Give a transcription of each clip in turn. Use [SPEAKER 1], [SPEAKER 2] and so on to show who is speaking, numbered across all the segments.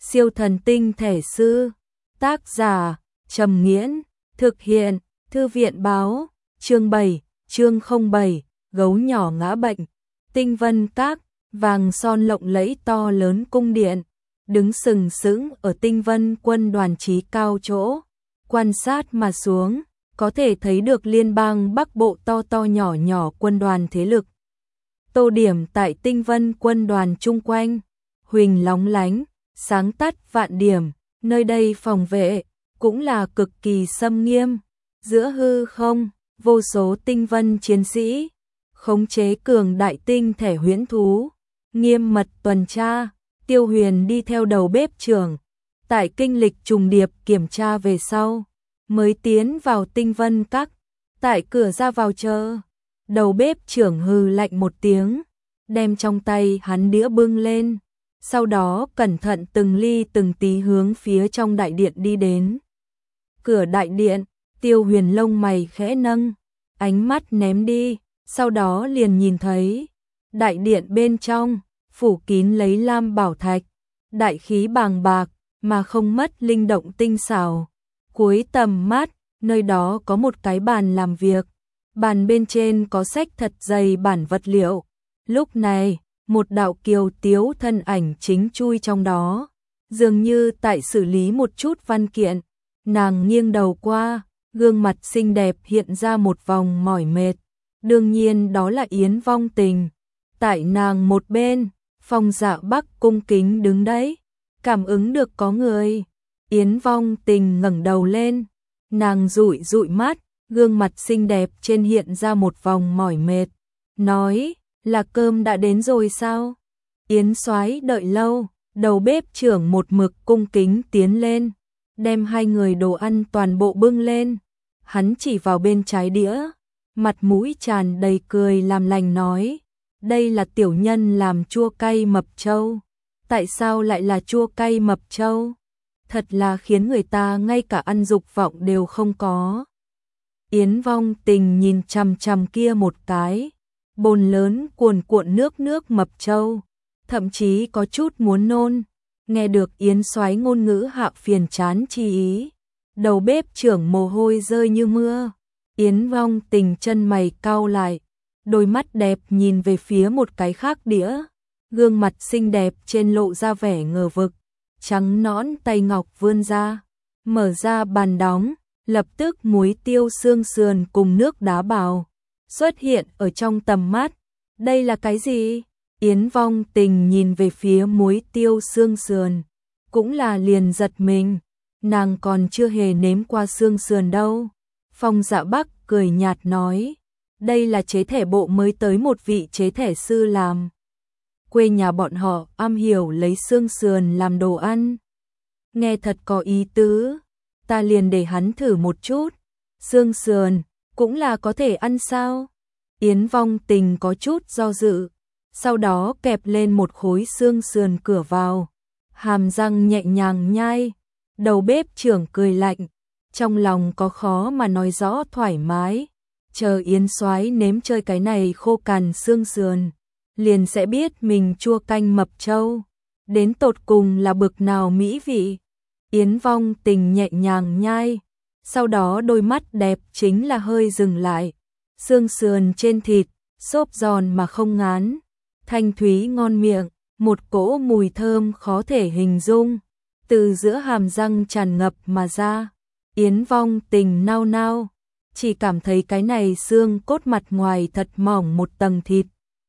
[SPEAKER 1] Siêu thần tinh thể sư. Tác giả Trầm Nghiễn. Thực hiện Thư viện Báo. Chương 7, chương 07, gấu nhỏ ngã bệnh. Tinh Vân Các, vàng son lộng lẫy to lớn cung điện, đứng sừng sững ở Tinh Vân quân đoàn trí cao chỗ. Quan sát mà xuống, có thể thấy được liên bang Bắc Bộ to to nhỏ nhỏ quân đoàn thế lực. Tô điểm tại Tinh Vân quân đoàn chung quanh, huỳnh lóng lánh, sáng tắt vạn điểm, nơi đây phòng vệ cũng là cực kỳ xâm nghiêm. Giữa hư không, vô số tinh vân chiến sĩ khống chế cường đại tinh thể huyễn thú, nghiêm mật tuần tra. Tiêu Huyền đi theo đầu bếp trưởng, tại kinh lịch trùng điệp kiểm tra về sau, mới tiến vào Tinh Vân Các. Tại cửa ra vào chờ, đầu bếp trưởng hừ lạnh một tiếng, đem trong tay hắn đĩa bưng lên, sau đó cẩn thận từng ly từng tí hướng phía trong đại điện đi đến. Cửa đại điện, Tiêu Huyền lông mày khẽ nâng, ánh mắt ném đi, sau đó liền nhìn thấy đại điện bên trong phủ kín lấy lam bảo thạch, đại khí bàng bạc mà không mất linh động tinh xảo. Cuối tầm mắt, nơi đó có một cái bàn làm việc, bàn bên trên có sách thật dày bản vật liệu. Lúc này, một đạo kiều tiếu thân ảnh chính chui trong đó, dường như tại xử lý một chút văn kiện. Nàng nghiêng đầu qua, gương mặt xinh đẹp hiện ra một vòng mỏi mệt. Đương nhiên đó là Yến Vong Tình. Tại nàng một bên, Phong Dạ Bắc cung kính đứng đấy, cảm ứng được có người. Yến Vong Tình ngẩng đầu lên, nàng dụi dụi mắt, gương mặt xinh đẹp trên hiện ra một vòng mỏi mệt, nói, là cơm đã đến rồi sao? Yến soái đợi lâu, đầu bếp trưởng một mực cung kính tiến lên, đem hai người đồ ăn toàn bộ bưng lên. Hắn chỉ vào bên trái đĩa, mặt mũi tràn đầy cười làm lành nói, đây là tiểu nhân làm chua cay mập trâu. Tại sao lại là chua cay mập trâu? Thật là khiến người ta ngay cả ăn dục vọng đều không có. Yến Vong Tình nhìn chằm chằm kia một cái bồn lớn cuồn cuộn nước mập trâu, thậm chí có chút muốn nôn. Nghe được Yến soái ngôn ngữ hạ phiền chán chi ý, đầu bếp trưởng mồ hôi rơi như mưa. Yến Vong Tình chân mày cau lại, đôi mắt đẹp nhìn về phía một cái khác đĩa, gương mặt xinh đẹp trên lộ ra vẻ ngờ vực, trắng nõn tay ngọc vươn ra, mở ra bàn đóng, lập tức muối tiêu xương sườn cùng nước đá bào xuất hiện ở trong tầm mắt. Đây là cái gì? Yến Vong Tình nhìn về phía muối tiêu xương sườn, cũng là liền giật mình, nàng còn chưa hề nếm qua xương sườn đâu. Phong Dạ Bắc cười nhạt nói, đây là chế thể bộ mới tới một vị chế thể sư làm. Quê nhà bọn họ am hiểu lấy xương sườn làm đồ ăn. Nghe thật có ý tứ, ta liền để hắn thử một chút. Xương sườn cũng là có thể ăn sao? Yến Vong Tình có chút do dự, sau đó kẹp lên một khối xương sườn cửa vào, hàm răng nhẹ nhàng nhai. Đầu bếp trưởng cười lạnh, trong lòng có khó mà nói rõ thoải mái. Chờ Yến soái nếm chơi cái này khô cằn xương sườn, liền sẽ biết mình chua canh mập trâu đến tột cùng là bực nào mỹ vị. Yến Vong Tình nhẹ nhàng nhai, sau đó đôi mắt đẹp chính là hơi dừng lại. Xương sườn trên thịt, xốp giòn mà không ngán, thanh thúy ngon miệng, một cỗ mùi thơm khó thể hình dung từ giữa hàm răng tràn ngập mà ra. Yến Vong Tình nao nao, chỉ cảm thấy cái này xương cốt mặt ngoài thật mỏng một tầng thịt,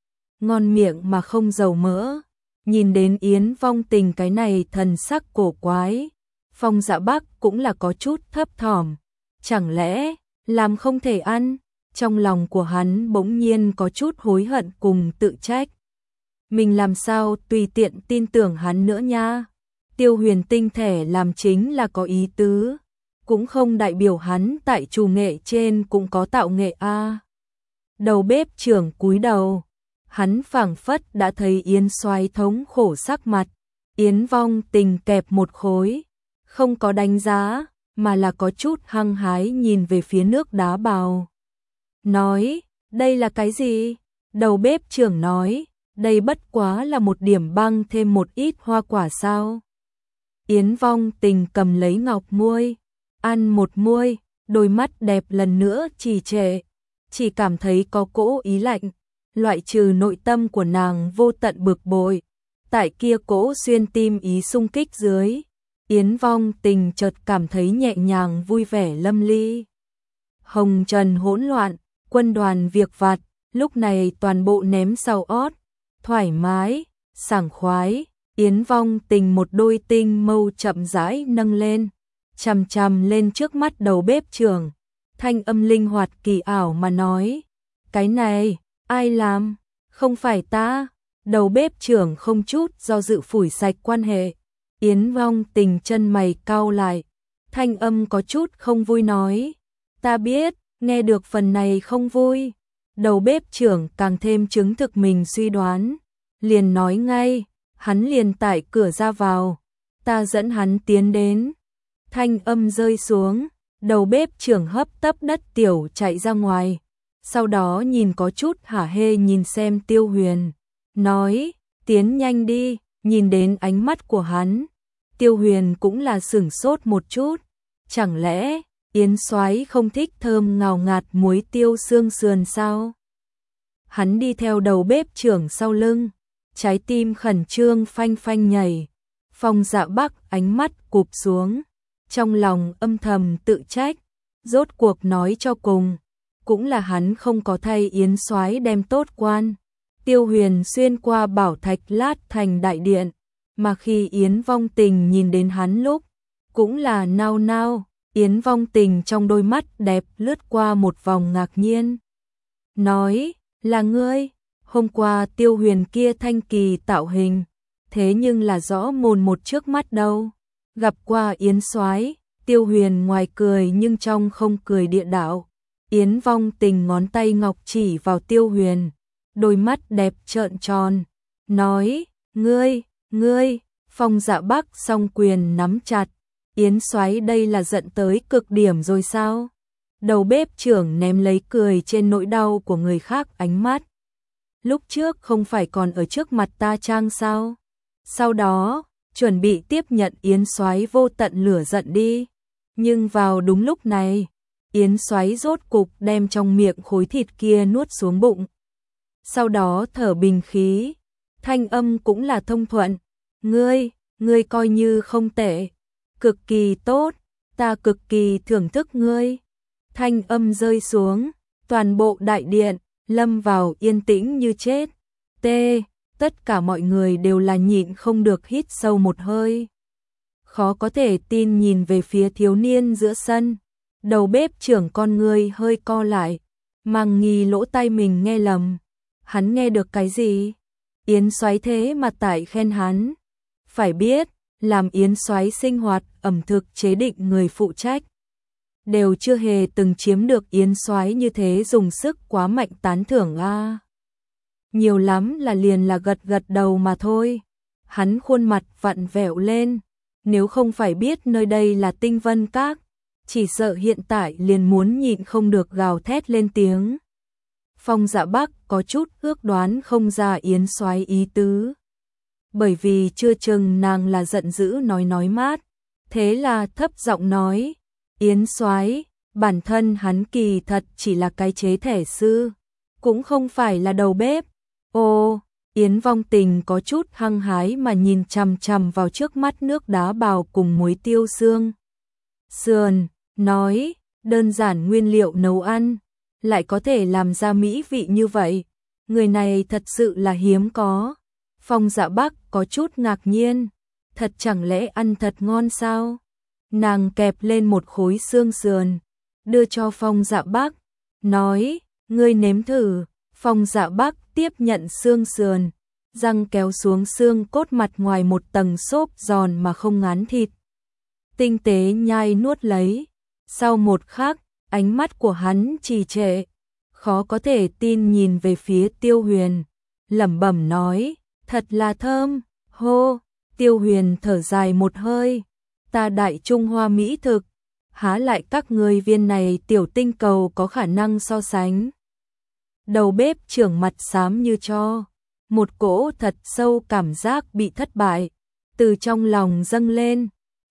[SPEAKER 1] ngon miệng mà không dầu mỡ. Nhìn đến Yến Vong Tình cái này thần sắc cổ quái, Phong Dạ Bắc cũng là có chút thấp thỏm, chẳng lẽ làm không thể ăn? Trong lòng của hắn bỗng nhiên có chút hối hận cùng tự trách. Mình làm sao tùy tiện tin tưởng hắn nữa nha. Tiêu Huyền tinh thể làm chính là có ý tứ, cũng không đại biểu hắn tại chủ nghệ trên cũng có tạo nghệ a. Đầu bếp trưởng cúi đầu, hắn phảng phất đã thấy Yến soái thống khổ sắc mặt. Yến Vong Tình kẹp một khối, không có đánh giá, mà là có chút hăng hái nhìn về phía nước đá bào. Nói, đây là cái gì? Đầu bếp trưởng nói, đây bất quá là một điểm băng thêm một ít hoa quả sao. Yến Vong Tình cầm lấy ngọc muôi, ăn một muôi, đôi mắt đẹp lần nữa trì trệ, chỉ cảm thấy có cỗ ý lạnh, loại trừ nội tâm của nàng vô tận bực bội. Tại kia cỗ xuyên tim ý xung kích dưới, Yến Vong Tình chợt cảm thấy nhẹ nhàng vui vẻ lâm ly. Hồng trần hỗn loạn, quân đoàn việc vặt, lúc này toàn bộ ném sau ót, thoải mái, sảng khoái. Yến Vong Tình một đôi tinh mâu chậm rãi nâng lên, chằm chằm lên trước mắt đầu bếp trưởng, thanh âm linh hoạt kỳ ảo mà nói, cái này, ai làm, không phải ta. Đầu bếp trưởng không chút do dự phủi sạch quan hệ. Yến Vong Tình chân mày cau lại, thanh âm có chút không vui nói, ta biết, nghe được phần này không vui. Đầu bếp trưởng càng thêm chứng thực mình suy đoán, liền nói ngay, hắn liền tại cửa ra vào, ta dẫn hắn tiến đến. Thanh âm rơi xuống, đầu bếp trưởng hấp tấp đất tiểu chạy ra ngoài, sau đó nhìn có chút hả hê nhìn xem Tiêu Huyền, nói, tiến nhanh đi. Nhìn đến ánh mắt của hắn, Tiêu Huyền cũng là sửng sốt một chút, chẳng lẽ Yến Soái không thích thơm ngào ngạt muối tiêu xương sườn sao? Hắn đi theo đầu bếp trưởng sau lưng, trái tim khẩn trương phanh phanh nhảy. Phong Dạ Bắc ánh mắt cụp xuống, trong lòng âm thầm tự trách, rốt cuộc nói cho cùng, cũng là hắn không có thay Yến Soái đem tốt quan. Tiêu Huyền xuyên qua bảo thạch lát thành đại điện, mà khi Yến Vong Tình nhìn đến hắn lúc, cũng là nao nao. Yến Vong Tình trong đôi mắt đẹp lướt qua một vòng ngạc nhiên, nói, là ngươi. Hôm qua Tiêu Huyền kia thanh kỳ tạo hình, thế nhưng là rõ mồn một trước mắt đâu. Gặp qua Yến Soái. Tiêu Huyền ngoài cười nhưng trong không cười địa đạo. Yến Vong Tình ngón tay ngọc chỉ vào Tiêu Huyền, đôi mắt đẹp trợn tròn, nói, ngươi. Phong Dạ Bắc song quyền nắm chặt, Yến Soái đây là giận tới cực điểm rồi sao? Đầu bếp trưởng ném lấy cười trên nỗi đau của người khác ánh mắt. Lúc trước không phải còn ở trước mặt ta trang sao? Sau đó, chuẩn bị tiếp nhận Yến Soái vô tận lửa giận đi. Nhưng vào đúng lúc này, Yến Soái rốt cục đem trong miệng khối thịt kia nuốt xuống bụng. Sau đó thở bình khí, thanh âm cũng là thông thuận. Ngươi coi như không tệ, cực kỳ tốt, ta cực kỳ thưởng thức ngươi. Thanh âm rơi xuống, toàn bộ đại điện lâm vào yên tĩnh như chết. Tất cả mọi người đều là nhịn không được hít sâu một hơi. Khó có thể tin nhìn về phía thiếu niên giữa sân. Đầu bếp trưởng con người hơi co lại, mang nghi lỗ tai mình nghe lầm. Hắn nghe được cái gì? Yến Soái thế mà tại khen hắn. Phải biết, làm Yến Soái sinh hoạt ẩm thực chế định người phụ trách, đều chưa hề từng chiếm được Yến Soái như thế dùng sức quá mạnh tán thưởng a. Nhiều lắm là liền là gật gật đầu mà thôi. Hắn khuôn mặt vặn vẹo lên, nếu không phải biết nơi đây là Tinh Vân Các, chỉ sợ hiện tại liền muốn nhịn không được gào thét lên tiếng. Phong Dạ Bắc có chút ước đoán không ra Yến Soái ý tứ, bởi vì chưa chừng nàng là giận dữ nói mát, thế là thấp giọng nói, Yến Soái, bản thân hắn kỳ thật chỉ là cái chế thẻ sư, cũng không phải là đầu bếp. Ô, Yến Vong Tình có chút hăng hái mà nhìn chằm chằm vào trước mắt nước đá bào cùng muối tiêu xương sườn, nói, đơn giản nguyên liệu nấu ăn, lại có thể làm ra mỹ vị như vậy, người này thật sự là hiếm có. Phong Dạ Bắc có chút ngạc nhiên, thật chẳng lẽ ăn thật ngon sao? Nàng kẹp lên một khối xương sườn, đưa cho Phong Dạ Bắc, nói, ngươi nếm thử. Phong Dạ Bắc tiếp nhận xương sườn, răng kéo xuống xương cốt mặt ngoài một tầng xốp giòn mà không ngán thịt. Tinh tế nhai nuốt lấy, sau một khắc, ánh mắt của hắn trì trệ, khó có thể tin nhìn về phía Tiêu Huyền, lẩm bẩm nói, thật là thơm, hô. Tiêu Huyền thở dài một hơi, ta Đại Trung Hoa mỹ thực, há lại các ngươi viên này tiểu tinh cầu có khả năng so sánh. Đầu bếp trưởng mặt xám như tro, một cỗ thật sâu cảm giác bị thất bại từ trong lòng dâng lên,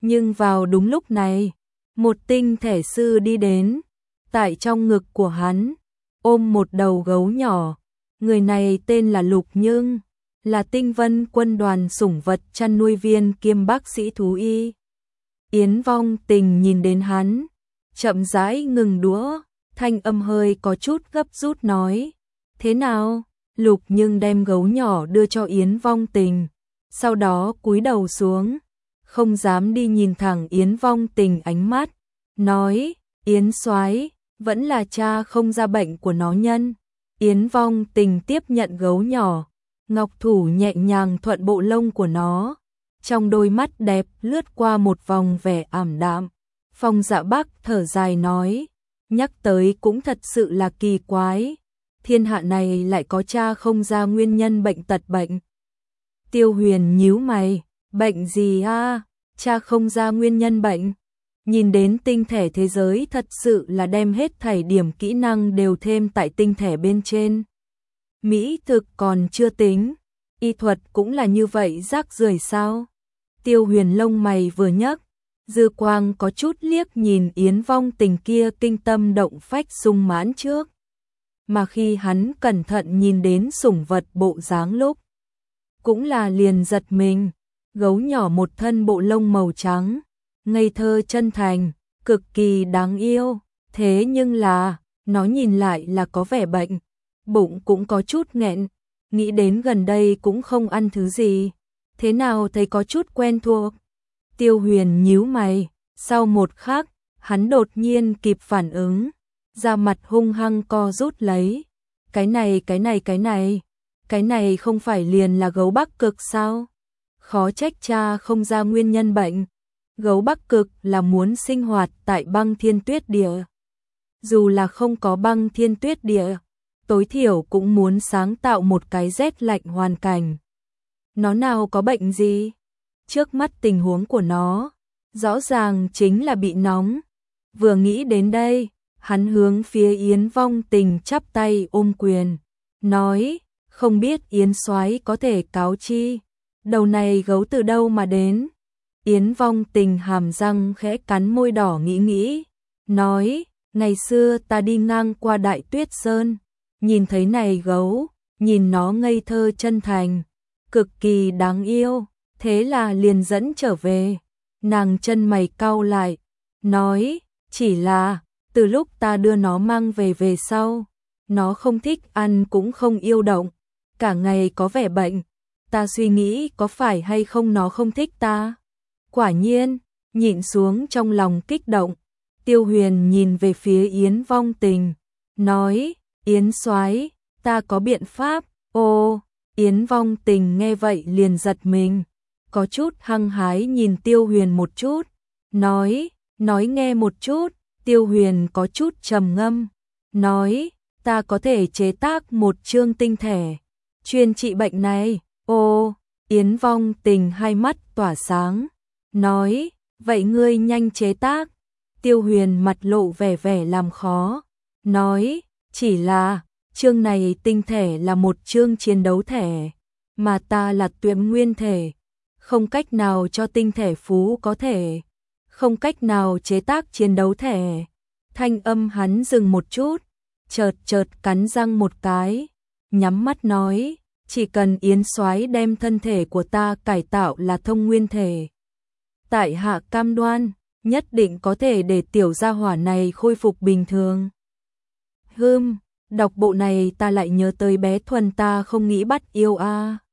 [SPEAKER 1] Nhưng vào đúng lúc này, một tinh thể sư đi đến, tại trong ngực của hắn, ôm một đầu gấu nhỏ. Người này tên là Lục Nhưng, là Tinh Vân quân đoàn sủng vật chăn nuôi viên kiêm bác sĩ thú y. Yến Vong Tình nhìn đến hắn, chậm rãi ngừng đũa, thanh âm hơi có chút gấp rút nói, thế nào? Lục Nhưng đem gấu nhỏ đưa cho Yến Vong Tình, sau đó cúi đầu xuống, không dám đi nhìn thẳng Yến Vong Tình ánh mắt, nói, Yến soái, vẫn là cha không ra bệnh của nó nhân. Yến Vong Tình tiếp nhận gấu nhỏ, ngọc thủ nhẹ nhàng thuận bộ lông của nó, trong đôi mắt đẹp lướt qua một vòng vẻ ảm đạm. Phong Dạ Bắc thở dài nói, nhắc tới cũng thật sự là kỳ quái, thiên hạ này lại có cha không ra nguyên nhân bệnh tật bệnh. Tiêu Huyền nhíu mày, bệnh gì a? Cha không ra nguyên nhân bệnh? Nhìn đến tinh thể thế giới thật sự là đem hết thảy điểm kỹ năng đều thêm tại tinh thể bên trên. Mỹ thực còn chưa tính, y thuật cũng là như vậy rác rưởi sao? Tiêu Huyền lông mày vừa nhấc, dư quang có chút liếc nhìn Yến Vong Tình kia kinh tâm động phách sung mãn trước. Mà khi hắn cẩn thận nhìn đến sủng vật bộ dáng lúc, cũng là liền giật mình, gấu nhỏ một thân bộ lông màu trắng, ngây thơ chân thành, cực kỳ đáng yêu, thế nhưng là, nó nhìn lại là có vẻ bệnh, bụng cũng có chút nghẹn, nghĩ đến gần đây cũng không ăn thứ gì, thế nào thấy có chút quen thuộc. Tiêu Huyền nhíu mày, sau một khắc, hắn đột nhiên kịp phản ứng, da mặt hung hăng co rút lấy, cái này không phải liền là gấu Bắc Cực sao? Khó trách cha không ra nguyên nhân bệnh. Gấu Bắc Cực là muốn sinh hoạt tại băng thiên tuyết địa. Dù là không có băng thiên tuyết địa, tối thiểu cũng muốn sáng tạo một cái rét lạnh hoàn cảnh. Nó nào có bệnh gì? Trước mắt tình huống của nó, rõ ràng chính là bị nóng. Vừa nghĩ đến đây, hắn hướng phía Yến Vong Tình chắp tay ôm quyền, nói, không biết Yến soái có thể cáo chi, đầu này gấu từ đâu mà đến? Yến Vong Tình hàm răng khẽ cắn môi đỏ nghĩ, nói, ngày xưa ta đi ngang qua Đại Tuyết Sơn, nhìn thấy này gấu, nhìn nó ngây thơ chân thành, cực kỳ đáng yêu, thế là liền dẫn trở về. Nàng chân mày cau lại, nói, chỉ là, từ lúc ta đưa nó mang về sau, nó không thích ăn cũng không yêu động, cả ngày có vẻ bệnh, ta suy nghĩ có phải hay không nó không thích ta. Quả nhiên, nhịn xuống trong lòng kích động, Tiêu Huyền nhìn về phía Yến Vong Tình, nói, Yến soái, ta có biện pháp. Ô, Yến Vong Tình nghe vậy liền giật mình, có chút hăng hái nhìn Tiêu Huyền một chút, nói nghe một chút. Tiêu Huyền có chút trầm ngâm, nói, ta có thể chế tác một chương tinh thể, chuyên trị bệnh này. Ô, Yến Vong Tình hai mắt tỏa sáng, nói, vậy ngươi nhanh chế tác. Tiêu Huyền mặt lộ vẻ làm khó, nói, chỉ là, chương này tinh thể là một chương chiến đấu thể, mà ta là tuyệt nguyên thể, không cách nào cho tinh thể phú có thể, không cách nào chế tác chiến đấu thể. Thanh âm hắn dừng một chút, chợt cắn răng một cái, nhắm mắt nói, chỉ cần Yến soái đem thân thể của ta cải tạo là thông nguyên thể, tại hạ cam đoan, nhất định có thể để tiểu gia hỏa này khôi phục bình thường. Đọc bộ này ta lại nhớ tới bé Thuần ta không nghĩ bắt yêu a.